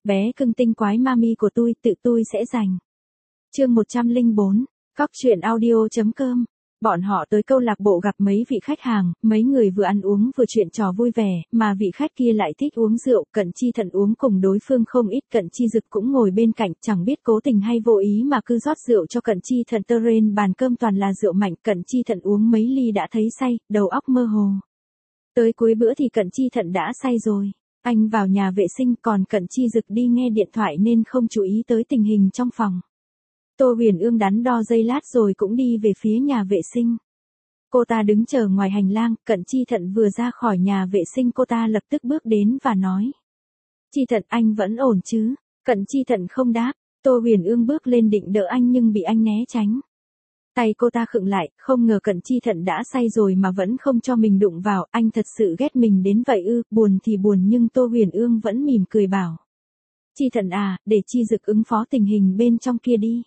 bé cưng tinh quái mami của tự tôi sẽ giành. Chương 104, Cóc truyện audio.com. Bọn họ tới câu lạc bộ gặp mấy vị khách hàng, mấy người vừa ăn uống vừa chuyện trò vui vẻ, mà vị khách kia lại thích uống rượu, Cận Chi Thận uống cùng đối phương không ít, Cận Chi Dực cũng ngồi bên cạnh, chẳng biết cố tình hay vô ý mà cứ rót rượu cho Cận Chi Thận, trên bàn cơm toàn là rượu mạnh, Cận Chi Thận uống mấy ly đã thấy say, đầu óc mơ hồ. Tới cuối bữa thì Cận Chi Thận đã say rồi. Anh vào nhà vệ sinh, còn Cận Chi Dực đi nghe điện thoại nên không chú ý tới tình hình trong phòng. Tô Huyền Ương đắn đo giây lát rồi cũng đi về phía nhà vệ sinh. Cô ta đứng chờ ngoài hành lang, Cận Chi Thận vừa ra khỏi nhà vệ sinh cô ta lập tức bước đến và nói. Chi Thận, anh vẫn ổn chứ? Cận Chi Thận không đáp, Tô Huyền Ương bước lên định đỡ anh nhưng bị anh né tránh. Tay cô ta khựng lại, không ngờ Cận Chi Thận đã say rồi mà vẫn không cho mình đụng vào, anh thật sự ghét mình đến vậy ư? Buồn thì buồn nhưng Tô Huyền Ương vẫn mỉm cười bảo. Chi Thận à, để Chi Dực ứng phó tình hình bên trong kia đi.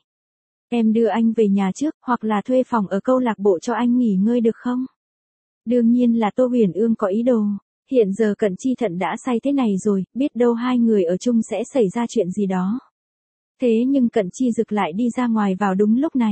Em đưa anh về nhà trước, hoặc là thuê phòng ở câu lạc bộ cho anh nghỉ ngơi được không? Đương nhiên là Tô Huyền Ương có ý đồ. Hiện giờ Cận Chi Thận đã say thế này rồi, biết đâu hai người ở chung sẽ xảy ra chuyện gì đó. Thế nhưng Cận Chi Dực lại đi ra ngoài vào đúng lúc này.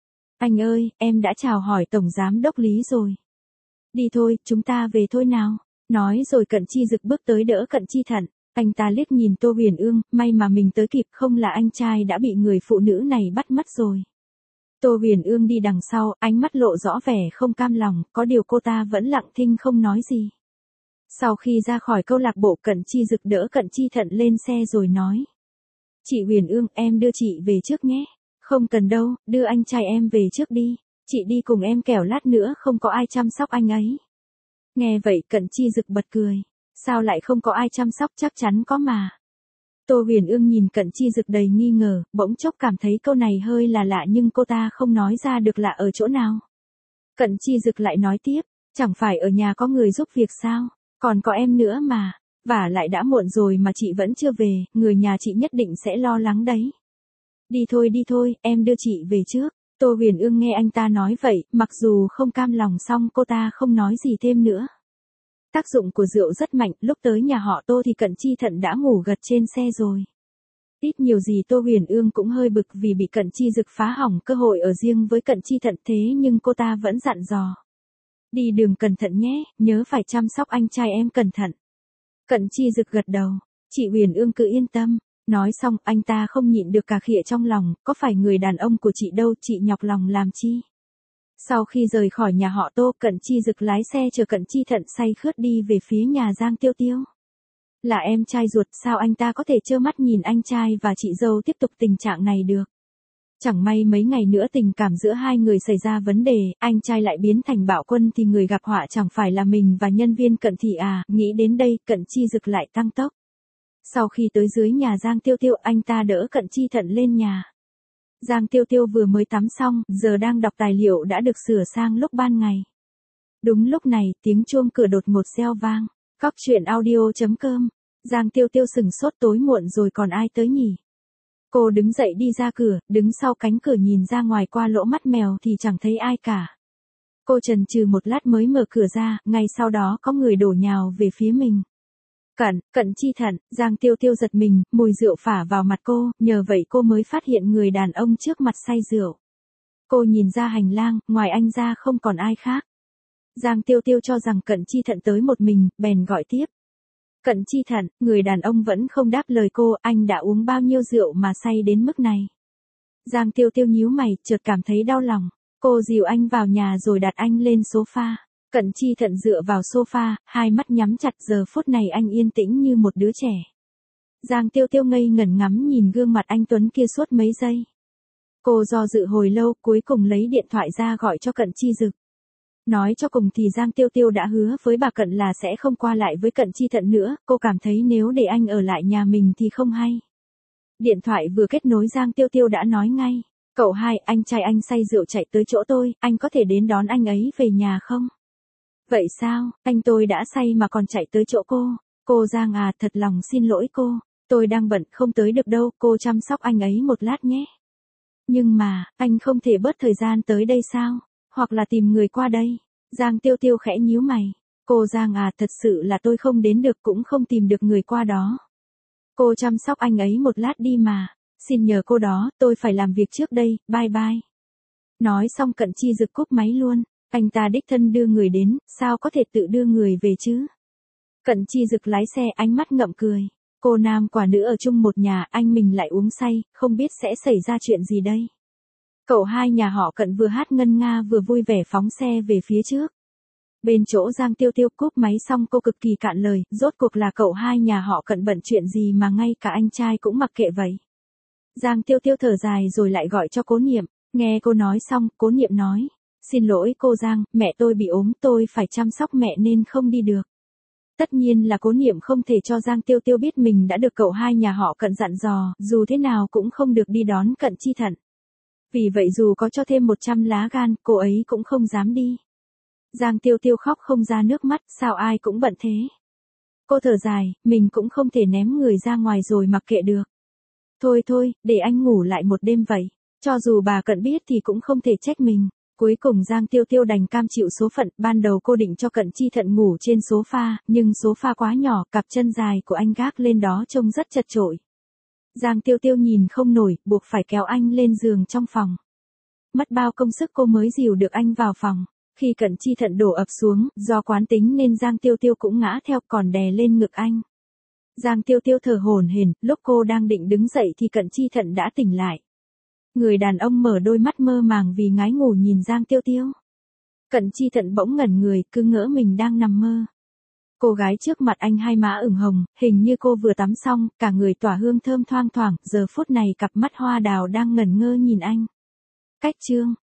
Anh ơi, em đã chào hỏi Tổng Giám Đốc Lý rồi. Đi thôi, chúng ta về thôi nào. Nói rồi Cận Chi Dực bước tới đỡ Cận Chi Thận. Anh ta liếc nhìn Tô Huyền Ương, may mà mình tới kịp, không là anh trai đã bị người phụ nữ này bắt mất rồi. Tô Huyền Ương đi đằng sau, ánh mắt lộ rõ vẻ không cam lòng, có điều cô ta vẫn lặng thinh không nói gì. Sau khi ra khỏi câu lạc bộ, Cận Chi Dực đỡ Cận Chi Thận lên xe rồi nói. Chị Huyền Ương, em đưa chị về trước nhé. Không cần đâu, đưa anh trai em về trước đi. Chị đi cùng em kẻo lát nữa không có ai chăm sóc anh ấy. Nghe vậy Cận Chi Dực bật cười. Sao lại không có ai chăm sóc, chắc chắn có mà. Tô Huyền Ương nhìn Cận Chi Dực đầy nghi ngờ, bỗng chốc cảm thấy câu này hơi là lạ nhưng cô ta không nói ra được lạ ở chỗ nào. Cận Chi Dực lại nói tiếp, chẳng phải ở nhà có người giúp việc sao, còn có em nữa mà, vả lại đã muộn rồi mà chị vẫn chưa về, người nhà chị nhất định sẽ lo lắng đấy. Đi thôi, em đưa chị về trước. Tô Huyền Ương nghe anh ta nói vậy, mặc dù không cam lòng song cô ta không nói gì thêm nữa. Tác dụng của rượu rất mạnh, lúc tới nhà họ Tô thì Cận Chi Thận đã ngủ gật trên xe rồi. Ít nhiều gì Tô Huyền Ương cũng hơi bực vì bị Cận Chi Dực phá hỏng cơ hội ở riêng với Cận Chi Thận, thế nhưng cô ta vẫn dặn dò. Đi đường cẩn thận nhé, nhớ phải chăm sóc anh trai em cẩn thận. Cận Chi Dực gật đầu, chị Huyền Ương cứ yên tâm. Nói xong anh ta không nhịn được cà khịa trong lòng, có phải người đàn ông của chị đâu, chị nhọc lòng làm chi. Sau khi rời khỏi nhà họ Tô, Cận Chi Dực lái xe chờ Cận Chi Thận say khướt đi về phía nhà Giang Tiêu Tiêu. Là em trai ruột, sao anh ta có thể trơ mắt nhìn anh trai và chị dâu tiếp tục tình trạng này được. Chẳng may mấy ngày nữa tình cảm giữa hai người xảy ra vấn đề, anh trai lại biến thành bạo quân thì người gặp họa chẳng phải là mình và nhân viên Cận Thị à, nghĩ đến đây Cận Chi Dực lại tăng tốc. Sau khi tới dưới nhà Giang Tiêu Tiêu, anh ta đỡ Cận Chi Thận lên nhà. Giang Tiêu Tiêu vừa mới tắm xong, giờ đang đọc tài liệu đã được sửa sang lúc ban ngày. Đúng lúc này, tiếng chuông cửa đột ngột reo vang. Cóc truyện audio.com. Giang Tiêu Tiêu sừng sốt, tối muộn rồi còn ai tới nhỉ? Cô đứng dậy đi ra cửa, đứng sau cánh cửa nhìn ra ngoài qua lỗ mắt mèo thì chẳng thấy ai cả. Cô chần chừ một lát mới mở cửa ra, ngay sau đó có người đổ nhào về phía mình. Cận Chi Thận, Giang Tiêu Tiêu giật mình, mùi rượu phả vào mặt cô, nhờ vậy cô mới phát hiện người đàn ông trước mặt say rượu. Cô nhìn ra hành lang, ngoài anh ra không còn ai khác. Giang Tiêu Tiêu cho rằng Cận Chi Thận tới một mình, bèn gọi tiếp. Cận Chi Thận, người đàn ông vẫn không đáp lời cô, anh đã uống bao nhiêu rượu mà say đến mức này. Giang Tiêu Tiêu nhíu mày, chợt cảm thấy đau lòng. Cô dìu anh vào nhà rồi đặt anh lên sofa. Cận Chi Thận dựa vào sofa, hai mắt nhắm chặt, giờ phút này anh yên tĩnh như một đứa trẻ. Giang Tiêu Tiêu ngây ngẩn ngắm nhìn gương mặt anh tuấn kia suốt mấy giây. Cô do dự hồi lâu, cuối cùng lấy điện thoại ra gọi cho Cận Chi Dực. Nói cho cùng thì Giang Tiêu Tiêu đã hứa với bà Cận là sẽ không qua lại với Cận Chi Thận nữa, cô cảm thấy nếu để anh ở lại nhà mình thì không hay. Điện thoại vừa kết nối Giang Tiêu Tiêu đã nói ngay. Cậu hai, anh trai anh say rượu chạy tới chỗ tôi, anh có thể đến đón anh ấy về nhà không? Vậy sao, anh tôi đã say mà còn chạy tới chỗ cô? Cô Giang à, thật lòng xin lỗi cô. Tôi đang bận không tới được đâu, cô chăm sóc anh ấy một lát nhé. Nhưng mà, anh không thể bớt thời gian tới đây sao? Hoặc là tìm người qua đây. Giang Tiêu Tiêu khẽ nhíu mày. Cô Giang à, thật sự là tôi không đến được cũng không tìm được người qua đó. Cô chăm sóc anh ấy một lát đi mà. Xin nhờ cô đó, tôi phải làm việc trước đây, bye bye. Nói xong Cận Chi Dực cúp máy luôn. Anh ta đích thân đưa người đến, sao có thể tự đưa người về chứ? Cận Chi Dực lái xe ánh mắt ngậm cười. Cô nam quả nữ ở chung một nhà, anh mình lại uống say, không biết sẽ xảy ra chuyện gì đây. Cậu hai nhà họ Cận vừa hát ngân nga vừa vui vẻ phóng xe về phía trước. Bên chỗ Giang Tiêu Tiêu cúp máy xong cô cực kỳ cạn lời, rốt cuộc là cậu hai nhà họ Cận bận chuyện gì mà ngay cả anh trai cũng mặc kệ vậy. Giang Tiêu Tiêu thở dài rồi lại gọi cho Cố Niệm, nghe cô nói xong, Cố Niệm nói, xin lỗi cô Giang, mẹ tôi bị ốm, tôi phải chăm sóc mẹ nên không đi được. Tất nhiên là Cố Niệm không thể cho Giang Tiêu Tiêu biết mình đã được cậu hai nhà họ Cận dặn dò, dù thế nào cũng không được đi đón Cận Chi Thận. Vì vậy dù có cho thêm 100 lá gan, cô ấy cũng không dám đi. Giang Tiêu Tiêu khóc không ra nước mắt, sao ai cũng bận thế. Cô thở dài, mình cũng không thể ném người ra ngoài rồi mặc kệ được. Thôi thôi, để anh ngủ lại một đêm vậy. Cho dù bà Cận biết thì cũng không thể trách mình. Cuối cùng Giang Tiêu Tiêu đành cam chịu số phận, ban đầu cô định cho Cận Chi Thận ngủ trên sofa, nhưng sofa quá nhỏ, cặp chân dài của anh gác lên đó trông rất chật chội. Giang Tiêu Tiêu nhìn không nổi, buộc phải kéo anh lên giường trong phòng. Mất bao công sức cô mới dìu được anh vào phòng. Khi Cận Chi Thận đổ ập xuống, do quán tính nên Giang Tiêu Tiêu cũng ngã theo còn đè lên ngực anh. Giang Tiêu Tiêu thở hổn hển, lúc cô đang định đứng dậy thì Cận Chi Thận đã tỉnh lại. Người đàn ông mở đôi mắt mơ màng vì ngái ngủ nhìn Giang Tiêu Tiêu. Cận Chi Thận bỗng ngẩn người, cứ ngỡ mình đang nằm mơ. Cô gái trước mặt anh hai má ửng hồng, hình như cô vừa tắm xong, cả người tỏa hương thơm thoang thoảng, giờ phút này cặp mắt hoa đào đang ngẩn ngơ nhìn anh. Cách chương